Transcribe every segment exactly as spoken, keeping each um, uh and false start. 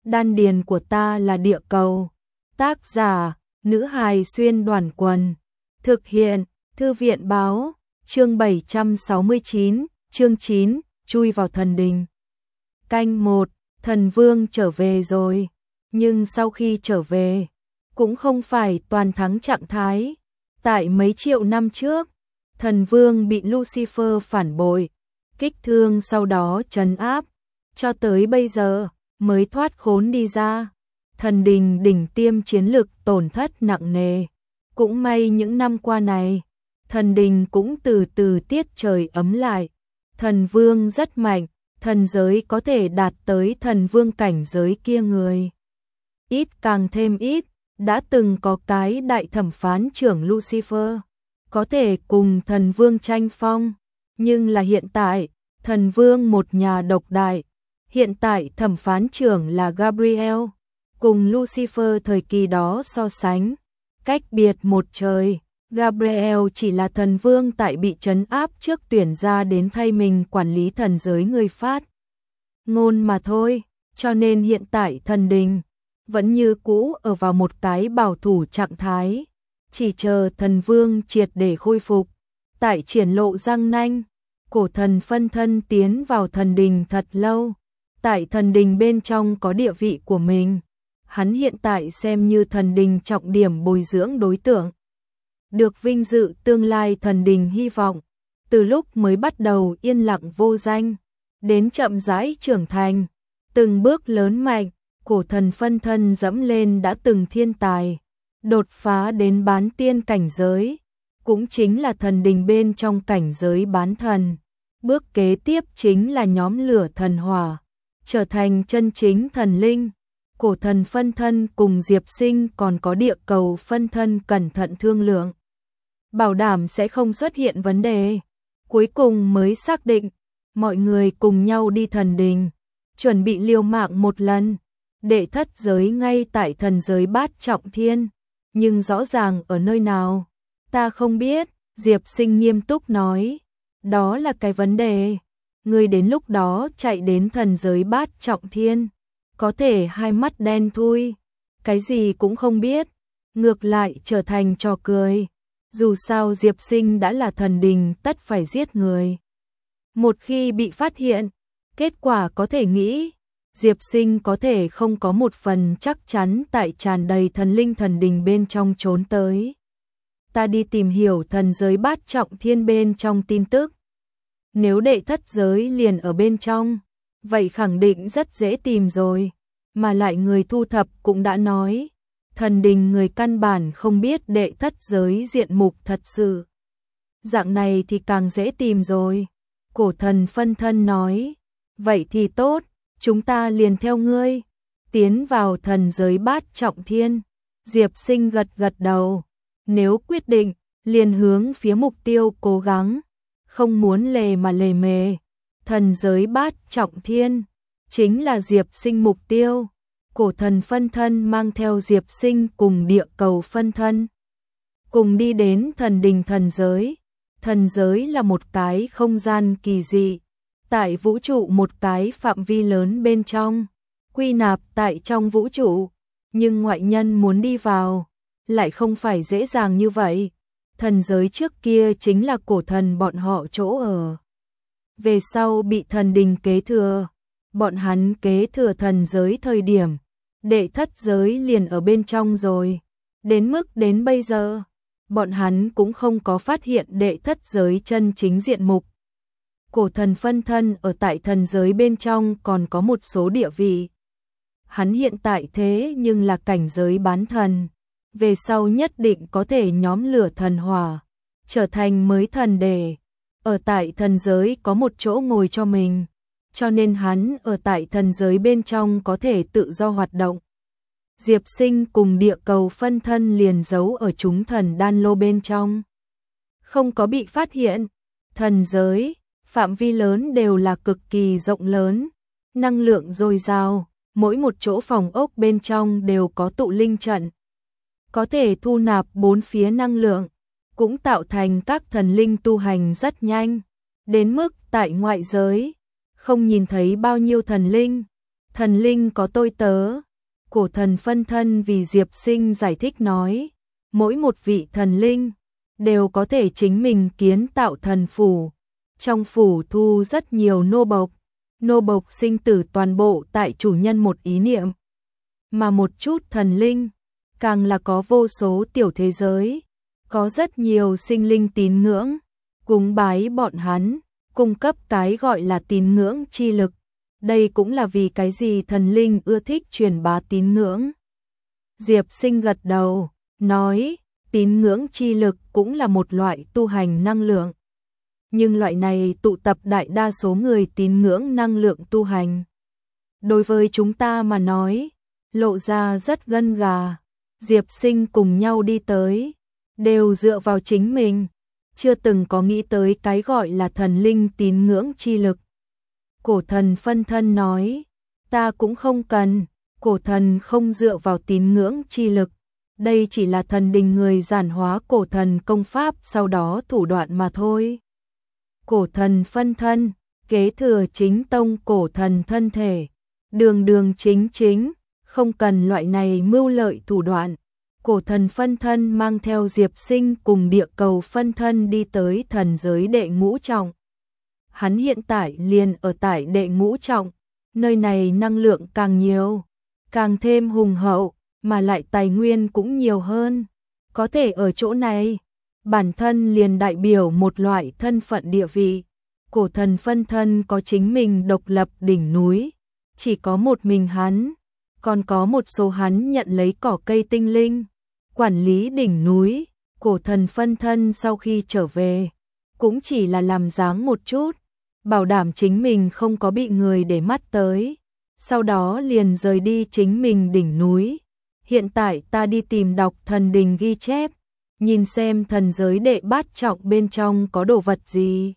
đan điền của ta là địa cầu. Tác giả, nữ hài xuyên đoàn quần. Thực hiện, thư viện báo, chương bảy trăm sáu mươi chín, chương chín, chui vào thần đình. Canh một, thần vương trở về rồi. Nhưng sau khi trở về, cũng không phải toàn thắng trạng thái. Tại mấy triệu năm trước, thần vương bị Lucifer phản bội, kích thương sau đó trấn áp, cho tới bây giờ mới thoát khốn đi ra. Thần đình đỉnh tiêm chiến lực tổn thất nặng nề. Cũng may những năm qua này, thần đình cũng từ từ tiết trời ấm lại. Thần vương rất mạnh, thần giới có thể đạt tới thần vương cảnh giới kia người. Ít càng thêm ít, đã từng có cái đại thẩm phán trưởng Lucifer, có thể cùng thần vương tranh phong, nhưng là hiện tại, thần vương một nhà độc đại. Hiện tại thẩm phán trưởng là Gabriel, cùng Lucifer thời kỳ đó so sánh, cách biệt một trời. Gabriel chỉ là thần vương tại bị trấn áp trước tuyển ra đến thay mình quản lý thần giới người phát ngôn mà thôi, cho nên hiện tại thần đình vẫn như cũ ở vào một cái bảo thủ trạng thái, chỉ chờ thần vương triệt để khôi phục. Tại triển lộ răng nanh, cổ thần phân thân tiến vào thần đình thật lâu, tại thần đình bên trong có địa vị của mình, hắn hiện tại xem như thần đình trọng điểm bồi dưỡng đối tượng, được vinh dự tương lai thần đình hy vọng. Từ lúc mới bắt đầu yên lặng vô danh, đến chậm rãi trưởng thành, từng bước lớn mạnh, cổ thần phân thân dẫm lên đã từng thiên tài, đột phá đến bán tiên cảnh giới, cũng chính là thần đình bên trong cảnh giới bán thần. Bước kế tiếp chính là nhóm lửa thần hỏa, trở thành chân chính thần linh. Cổ thần phân thân cùng Diệp Sinh còn có địa cầu phân thân cẩn thận thương lượng, bảo đảm sẽ không xuất hiện vấn đề. Cuối cùng mới xác định, mọi người cùng nhau đi thần đình, chuẩn bị liều mạng một lần. Đệ thất giới ngay tại thần giới bát trọng thiên, nhưng rõ ràng ở nơi nào, ta không biết. Diệp Sinh nghiêm túc nói, đó là cái vấn đề. Ngươi đến lúc đó chạy đến thần giới bát trọng thiên, có thể hai mắt đen thui, cái gì cũng không biết, ngược lại trở thành trò cười. Dù sao Diệp Sinh đã là thần đình tất phải giết người. Một khi bị phát hiện, kết quả có thể nghĩ, Diệp Sinh có thể không có một phần chắc chắn tại tràn đầy thần linh thần đình bên trong trốn tới. Ta đi tìm hiểu thần giới bát trọng thiên bên trong tin tức. Nếu đệ thất giới liền ở bên trong, vậy khẳng định rất dễ tìm rồi. Mà lại người thu thập cũng đã nói, thần đình người căn bản không biết đệ thất giới diện mục thật sự. Dạng này thì càng dễ tìm rồi. Cổ thần phân thân nói, vậy thì tốt, chúng ta liền theo ngươi, tiến vào thần giới bát trọng thiên. Diệp Sinh gật gật đầu, nếu quyết định, liền hướng phía mục tiêu cố gắng, không muốn lề mà lề mề. Thần giới bát trọng thiên, chính là Diệp Sinh mục tiêu. Cổ thần phân thân mang theo Diệp Sinh cùng địa cầu phân thân, cùng đi đến thần đình thần giới. Thần giới là một cái không gian kỳ dị, tại vũ trụ một cái phạm vi lớn bên trong, quy nạp tại trong vũ trụ, nhưng ngoại nhân muốn đi vào, lại không phải dễ dàng như vậy. Thần giới trước kia chính là cổ thần bọn họ chỗ ở. Về sau bị thần đình kế thừa, bọn hắn kế thừa thần giới thời điểm, đệ thất giới liền ở bên trong rồi. Đến mức đến bây giờ, bọn hắn cũng không có phát hiện đệ thất giới chân chính diện mục. Cổ thần phân thân ở tại thần giới bên trong còn có một số địa vị. Hắn hiện tại thế nhưng là cảnh giới bán thần, về sau nhất định có thể nhóm lửa thần hỏa, trở thành mới thần để ở tại thần giới có một chỗ ngồi cho mình, cho nên hắn ở tại thần giới bên trong có thể tự do hoạt động. Diệp Sinh cùng địa cầu phân thân liền giấu ở chúng thần đan lô bên trong, không có bị phát hiện. Thần giới, phạm vi lớn đều là cực kỳ rộng lớn, năng lượng dồi dào, mỗi một chỗ phòng ốc bên trong đều có tụ linh trận, có thể thu nạp bốn phía năng lượng, cũng tạo thành các thần linh tu hành rất nhanh, đến mức tại ngoại giới không nhìn thấy bao nhiêu thần linh. Thần linh có tôi tớ. Cổ thần phân thân vì Diệp Sinh giải thích nói, mỗi một vị thần linh đều có thể chính mình kiến tạo thần phủ. Trong phủ thu rất nhiều nô bộc, nô bộc sinh tử toàn bộ tại chủ nhân một ý niệm. Mà một chút thần linh, càng là có vô số tiểu thế giới, có rất nhiều sinh linh tín ngưỡng, cúng bái bọn hắn, cung cấp cái gọi là tín ngưỡng chi lực. Đây cũng là vì cái gì thần linh ưa thích truyền bá tín ngưỡng. Diệp Sinh gật đầu, nói, tín ngưỡng chi lực cũng là một loại tu hành năng lượng. Nhưng loại này tụ tập đại đa số người tín ngưỡng năng lượng tu hành. Đối với chúng ta mà nói, lộ ra rất gân gà. Diệp Sinh cùng nhau đi tới, đều dựa vào chính mình, chưa từng có nghĩ tới cái gọi là thần linh tín ngưỡng chi lực. Cổ thần phân thân nói, ta cũng không cần, cổ thần không dựa vào tín ngưỡng chi lực. Đây chỉ là thần đình người giản hóa cổ thần công pháp sau đó thủ đoạn mà thôi. Cổ thần phân thân, kế thừa chính tông cổ thần thân thể, đường đường chính chính, không cần loại này mưu lợi thủ đoạn. Cổ thần phân thân mang theo Diệp Sinh cùng địa cầu phân thân đi tới thần giới đệ ngũ trọng. Hắn hiện tại liền ở tại đệ ngũ trọng, nơi này năng lượng càng nhiều, càng thêm hùng hậu, mà lại tài nguyên cũng nhiều hơn. Có thể ở chỗ này, bản thân liền đại biểu một loại thân phận địa vị. Cổ thần phân thân có chính mình độc lập đỉnh núi, chỉ có một mình hắn, còn có một số hắn nhận lấy cỏ cây tinh linh, quản lý đỉnh núi. Cổ thần phân thân sau khi trở về, cũng chỉ là làm dáng một chút, bảo đảm chính mình không có bị người để mắt tới, sau đó liền rời đi chính mình đỉnh núi. Hiện tại ta đi tìm đọc thần đình ghi chép, nhìn xem thần giới đệ bát trọng bên trong có đồ vật gì.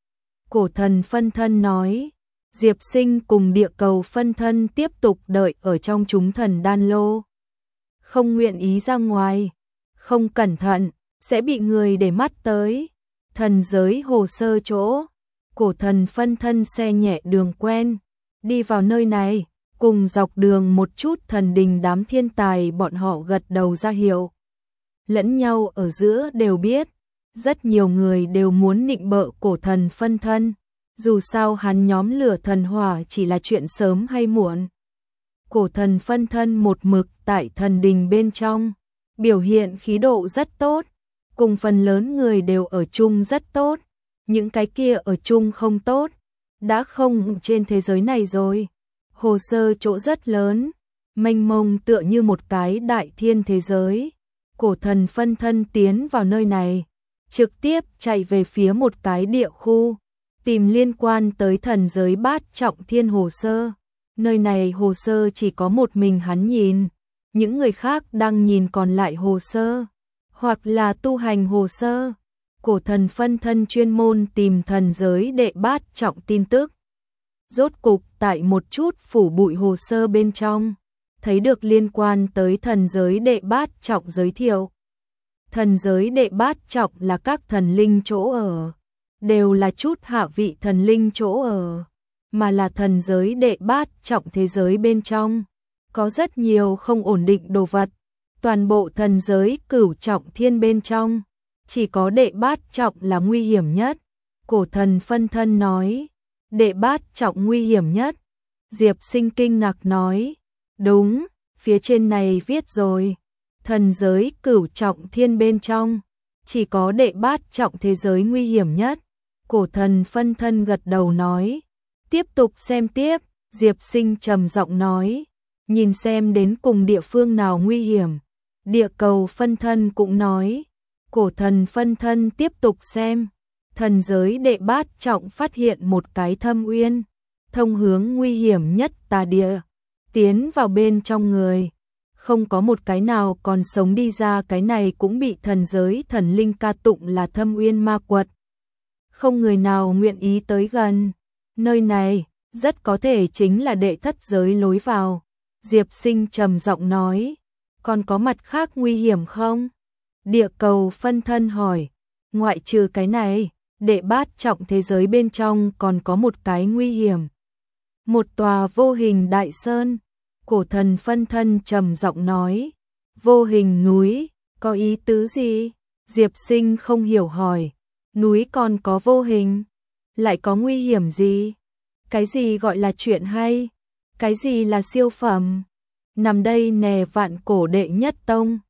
Cổ thần phân thân nói, Diệp Sinh cùng địa cầu phân thân tiếp tục đợi ở trong chúng thần đan lô. Không nguyện ý ra ngoài, không cẩn thận, sẽ bị người để mắt tới. Thần giới hồ sơ chỗ, cổ thần phân thân xe nhẹ đường quen, đi vào nơi này, cùng dọc đường một chút thần đình đám thiên tài bọn họ gật đầu ra hiệu. Lẫn nhau ở giữa đều biết, rất nhiều người đều muốn nịnh bợ cổ thần phân thân, dù sao hắn nhóm lửa thần hỏa chỉ là chuyện sớm hay muộn. Cổ thần phân thân một mực tại thần đình bên trong, biểu hiện khí độ rất tốt, cùng phần lớn người đều ở chung rất tốt, những cái kia ở chung không tốt, đã không trên thế giới này rồi. Hồ sơ chỗ rất lớn, mênh mông tựa như một cái đại thiên thế giới. Cổ thần phân thân tiến vào nơi này, trực tiếp chạy về phía một cái địa khu, tìm liên quan tới thần giới bát trọng thiên hồ sơ. Nơi này hồ sơ chỉ có một mình hắn nhìn, những người khác đang nhìn còn lại hồ sơ, hoặc là tu hành hồ sơ. Cổ thần phân thân chuyên môn tìm thần giới đệ bát trọng tin tức. Rốt cục tại một chút phủ bụi hồ sơ bên trong, thấy được liên quan tới thần giới đệ bát trọng giới thiệu. Thần giới đệ bát trọng là các thần linh chỗ ở, đều là chút hạ vị thần linh chỗ ở, mà là thần giới đệ bát trọng thế giới bên trong. Có rất nhiều không ổn định đồ vật, toàn bộ thần giới cửu trọng thiên bên trong, chỉ có đệ bát trọng là nguy hiểm nhất. Cổ thần phân thân nói, đệ bát trọng nguy hiểm nhất. Diệp Sinh kinh ngạc nói, đúng, phía trên này viết rồi, thần giới cửu trọng thiên bên trong, chỉ có đệ bát trọng thế giới nguy hiểm nhất. Cổ thần phân thân gật đầu nói, tiếp tục xem tiếp. Diệp Sinh trầm giọng nói, nhìn xem đến cùng địa phương nào nguy hiểm. Địa cầu phân thân cũng nói, cổ thần phân thân tiếp tục xem. Thần giới đệ bát trọng phát hiện một cái thâm uyên, thông hướng nguy hiểm nhất tà địa, tiến vào bên trong người, không có một cái nào còn sống đi ra. Cái này cũng bị thần giới thần linh ca tụng là thâm uyên ma quật, không người nào nguyện ý tới gần. Nơi này rất có thể chính là đệ thất giới lối vào. Diệp Sinh trầm giọng nói, còn có mặt khác nguy hiểm không? Địa cầu phân thân hỏi, ngoại trừ cái này, đệ bát trọng thế giới bên trong còn có một cái nguy hiểm. Một tòa vô hình đại sơn, cổ thần phân thân trầm giọng nói, vô hình núi, có ý tứ gì? Diệp Sinh không hiểu hỏi, núi còn có vô hình, lại có nguy hiểm gì? Cái gì gọi là chuyện hay? Cái gì là siêu phẩm? Nằm đây nè vạn cổ đệ nhất tông,